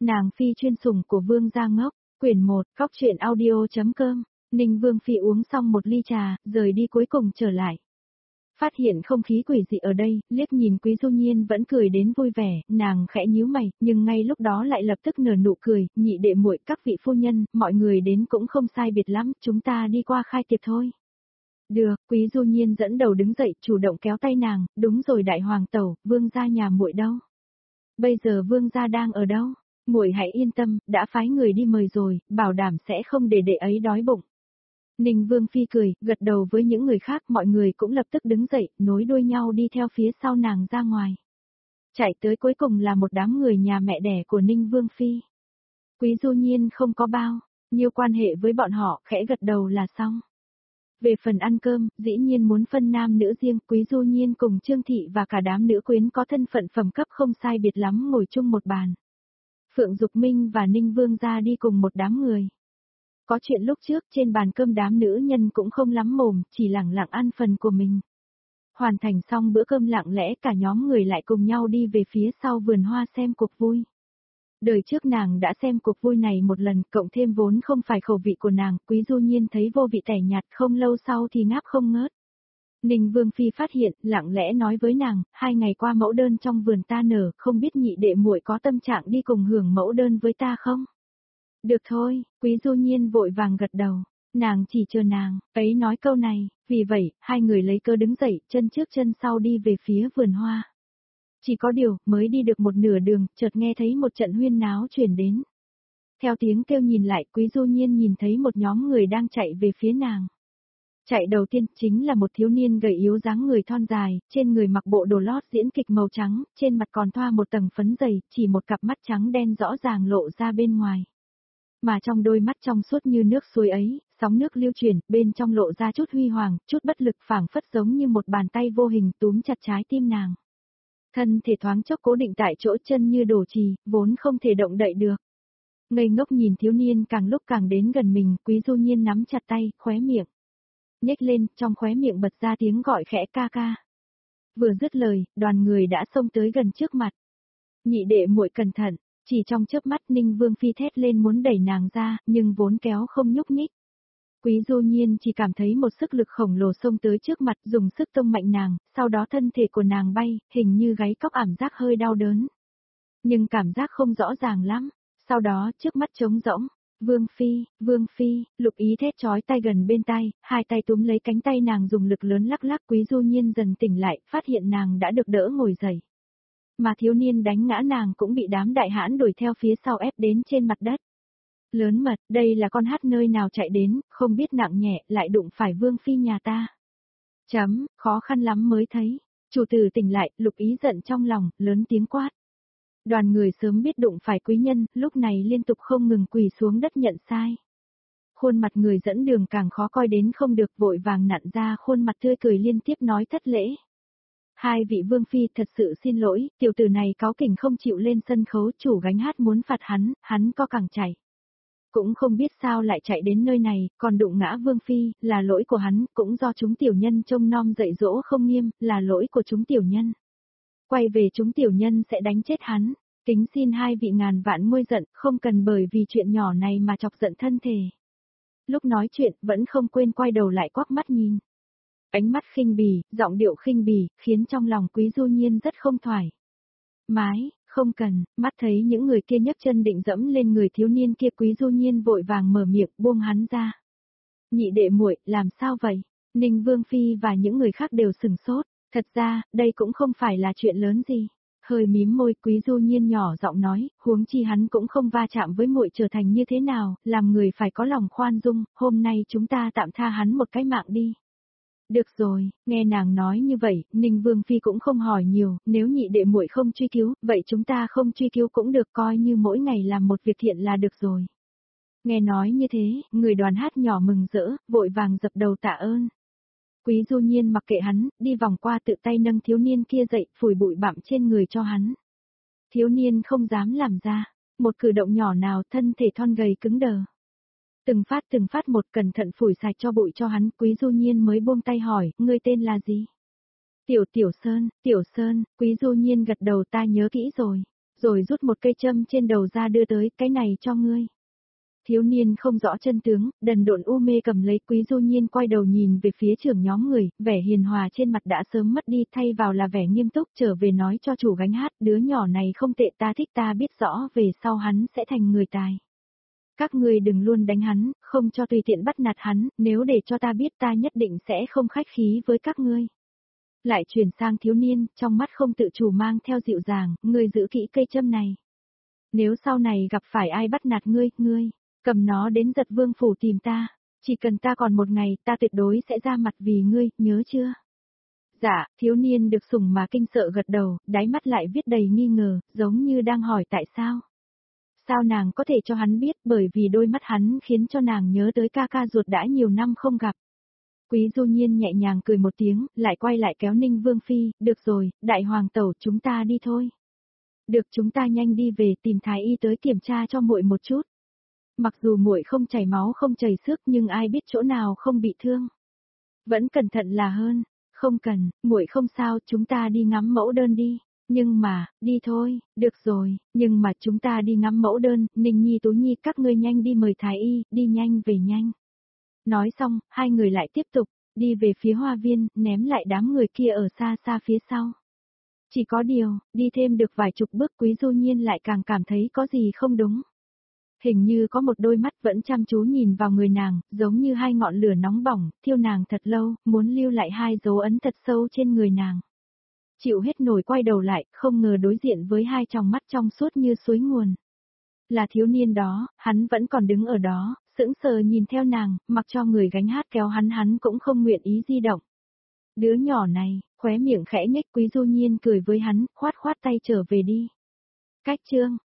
Nàng phi chuyên sủng của Vương gia ngốc, quyển 1, Cóc truyện audio.com, Ninh Vương phi uống xong một ly trà, rời đi cuối cùng trở lại. Phát hiện không khí quỷ dị ở đây, liếc nhìn Quý Du Nhiên vẫn cười đến vui vẻ, nàng khẽ nhíu mày, nhưng ngay lúc đó lại lập tức nở nụ cười, nhị đệ muội, các vị phu nhân, mọi người đến cũng không sai biệt lắm, chúng ta đi qua khai tiệc thôi. Được, Quý Du Nhiên dẫn đầu đứng dậy, chủ động kéo tay nàng, đúng rồi đại hoàng tẩu, Vương gia nhà muội đâu? Bây giờ Vương gia đang ở đâu? Muội hãy yên tâm, đã phái người đi mời rồi, bảo đảm sẽ không để đệ ấy đói bụng. Ninh Vương phi cười, gật đầu với những người khác, mọi người cũng lập tức đứng dậy, nối đuôi nhau đi theo phía sau nàng ra ngoài. Chạy tới cuối cùng là một đám người nhà mẹ đẻ của Ninh Vương phi. Quý Du Nhiên không có bao nhiêu quan hệ với bọn họ, khẽ gật đầu là xong. Về phần ăn cơm, dĩ nhiên muốn phân nam nữ riêng, Quý Du Nhiên cùng Trương Thị và cả đám nữ quyến có thân phận phẩm cấp không sai biệt lắm ngồi chung một bàn. Phượng Dục Minh và Ninh Vương ra đi cùng một đám người. Có chuyện lúc trước trên bàn cơm đám nữ nhân cũng không lắm mồm, chỉ lẳng lặng ăn phần của mình. Hoàn thành xong bữa cơm lặng lẽ cả nhóm người lại cùng nhau đi về phía sau vườn hoa xem cuộc vui. Đời trước nàng đã xem cuộc vui này một lần, cộng thêm vốn không phải khẩu vị của nàng, Quý Du Nhiên thấy vô vị tẻ nhạt, không lâu sau thì ngáp không ngớt. Ninh Vương phi phát hiện, lặng lẽ nói với nàng, 2 ngày qua mẫu đơn trong vườn ta nở, không biết nhị đệ muội có tâm trạng đi cùng hưởng mẫu đơn với ta không? Được thôi, Quý Du Nhiên vội vàng gật đầu, nàng chỉ chờ nàng ấy nói câu này, vì vậy, hai người lấy cớ đứng dậy, chân trước chân sau đi về phía vườn hoa. Chỉ có điều, mới đi được một nửa đường, chợt nghe thấy một trận huyên náo truyền đến. Theo tiếng kêu nhìn lại, Quý Du Nhiên nhìn thấy một nhóm người đang chạy về phía nàng. Chạy đầu tiên chính là một thiếu niên gầy yếu dáng người thon dài, trên người mặc bộ đồ lót diễn kịch màu trắng, trên mặt còn thoa một tầng phấn dày, chỉ một cặp mắt trắng đen rõ ràng lộ ra bên ngoài. Mà trong đôi mắt trong suốt như nước suối ấy, sóng nước lưu chuyển, bên trong lộ ra chút huy hoàng, chút bất lực phảng phất giống như một bàn tay vô hình túm chặt trái tim nàng. Thân thể thoáng chốc cố định tại chỗ, chân như đổ trì, vốn không thể động đậy được. Ngây ngốc nhìn thiếu niên càng lúc càng đến gần mình, Quý Du Nhiên nắm chặt tay, khóe miệng nhếch lên, trong khóe miệng bật ra tiếng gọi khẽ ca ca. Vừa dứt lời, đoàn người đã xông tới gần trước mặt. Nhị đệ muội cẩn thận, chỉ trong chớp mắt Ninh Vương phi thét lên muốn đẩy nàng ra, nhưng vốn kéo không nhúc nhích. Quý Du Nhiên chỉ cảm thấy một sức lực khổng lồ xông tới trước mặt, dùng sức tông mạnh nàng, sau đó thân thể của nàng bay, hình như gáy cóc, ảm giác hơi đau đớn. Nhưng cảm giác không rõ ràng lắm, sau đó trước mắt trống rỗng. Vương Phi, Lục Ý thét chói tai gần bên tai, hai tay túm lấy cánh tay nàng dùng lực lớn lắc lắc. Quý Du Nhiên dần tỉnh lại, phát hiện nàng đã được đỡ ngồi dậy. Mà thiếu niên đánh ngã nàng cũng bị đám đại hãn đuổi theo phía sau ép đến trên mặt đất. Lớn mật, đây là con hát nơi nào chạy đến, không biết nặng nhẹ, lại đụng phải Vương Phi nhà ta. Khó khăn lắm mới thấy. Chủ tử tỉnh lại, Lục Ý giận trong lòng, lớn tiếng quát. Đoàn người sớm biết đụng phải quý nhân, lúc này liên tục không ngừng quỳ xuống đất nhận sai. Khuôn mặt người dẫn đường càng khó coi đến không được, vội vàng nặn ra khuôn mặt tươi cười liên tiếp nói thất lễ. Hai vị Vương Phi thật sự xin lỗi, tiểu tử này cáu kỉnh không chịu lên sân khấu, chủ gánh hát muốn phạt hắn co cẳng chạy. Cũng không biết sao lại chạy đến nơi này, còn đụng ngã Vương Phi, là lỗi của hắn, cũng do chúng tiểu nhân trông nom dạy dỗ không nghiêm, là lỗi của chúng tiểu nhân. Quay về chúng tiểu nhân sẽ đánh chết hắn, kính xin hai vị ngàn vạn nguôi giận, không cần bởi vì chuyện nhỏ này mà chọc giận thân thể. Lúc nói chuyện, vẫn không quên quay đầu lại quắc mắt nhìn. Ánh mắt khinh bỉ, giọng điệu khinh bỉ, khiến trong lòng Quý Du Nhiên rất không thoải mái. Không cần, mắt thấy những người kia nhấc chân định dẫm lên người thiếu niên kia, Quý Du Nhiên vội vàng mở miệng buông hắn ra. Nhị đệ muội, làm sao vậy? Ninh Vương Phi và những người khác đều sừng sốt, thật ra, đây cũng không phải là chuyện lớn gì. Hơi mím môi, Quý Du Nhiên nhỏ giọng nói, huống chi hắn cũng không va chạm với muội trở thành như thế nào, làm người phải có lòng khoan dung, hôm nay chúng ta tạm tha hắn một cái mạng đi. Được rồi, nghe nàng nói như vậy, Ninh Vương Phi cũng không hỏi nhiều, nếu nhị đệ muội không truy cứu, vậy chúng ta không truy cứu cũng được, coi như mỗi ngày làm một việc thiện là được rồi. Nghe nói như thế, người đoàn hát nhỏ mừng rỡ, vội vàng dập đầu tạ ơn. Quý Du Nhiên mặc kệ hắn, đi vòng qua tự tay nâng thiếu niên kia dậy, phủi bụi bặm trên người cho hắn. Thiếu niên không dám làm ra một cử động nhỏ nào, thân thể thon gầy cứng đờ. Từng phát một, cẩn thận phủi sạch cho bụi cho hắn, Quý Du Nhiên mới buông tay hỏi, ngươi tên là gì? Tiểu Sơn, Quý Du Nhiên gật đầu, ta nhớ kỹ rồi. rồi rút một cây châm trên đầu ra đưa tới, cái này cho ngươi. Thiếu niên không rõ chân tướng, đần độn u mê cầm lấy. Quý Du Nhiên quay đầu nhìn về phía trưởng nhóm người, vẻ hiền hòa trên mặt đã sớm mất đi, thay vào là vẻ nghiêm túc, trở về nói cho chủ gánh hát, đứa nhỏ này không tệ, ta thích, ta biết rõ về sau hắn sẽ thành người tài. Các ngươi đừng luôn đánh hắn, không cho tùy tiện bắt nạt hắn, nếu để cho ta biết ta nhất định sẽ không khách khí với các ngươi. Lại chuyển sang thiếu niên, trong mắt không tự chủ mang theo dịu dàng, ngươi giữ kỹ cây châm này. Nếu sau này gặp phải ai bắt nạt ngươi, cầm nó đến Giật Vương phủ tìm ta. Chỉ cần ta còn một ngày, ta tuyệt đối sẽ ra mặt vì ngươi, nhớ chưa? Dạ, thiếu niên được sủng mà kinh sợ gật đầu, đáy mắt lại viết đầy nghi ngờ, giống như đang hỏi tại sao. Sao nàng có thể cho hắn biết, bởi vì đôi mắt hắn khiến cho nàng nhớ tới ca ca ruột đã nhiều năm không gặp. Quý Du Nhiên nhẹ nhàng cười một tiếng, lại quay lại kéo Ninh Vương Phi, được rồi, đại hoàng tẩu, chúng ta đi thôi. Được, chúng ta nhanh đi về, tìm thái y tới kiểm tra cho muội một chút. Mặc dù muội không chảy máu không chảy xước nhưng ai biết chỗ nào không bị thương. Vẫn cẩn thận là hơn, không cần, muội không sao, chúng ta đi ngắm mẫu đơn đi. Nhưng mà, đi thôi, được rồi, nhưng mà chúng ta đi ngắm mẫu đơn, Ninh Nhi Tú Nhi các ngươi nhanh đi mời thái y, đi nhanh về nhanh. Nói xong, hai người lại tiếp tục, đi về phía hoa viên, ném lại đám người kia ở xa xa phía sau. Chỉ có điều, đi thêm được vài chục bước Quý Du Nhiên lại càng cảm thấy có gì không đúng. Hình như có một đôi mắt vẫn chăm chú nhìn vào người nàng, giống như hai ngọn lửa nóng bỏng, thiêu nàng thật lâu, muốn lưu lại hai dấu ấn thật sâu trên người nàng. Chịu hết nổi quay đầu lại, không ngờ đối diện với hai tròng mắt trong suốt như suối nguồn. Là thiếu niên đó, hắn vẫn còn đứng ở đó, sững sờ nhìn theo nàng, mặc cho người gánh hát kéo hắn cũng không nguyện ý di động. Đứa nhỏ này, khóe miệng khẽ nhếch. Quý Du Nhiên cười với hắn, khoát khoát tay trở về đi. Cách chương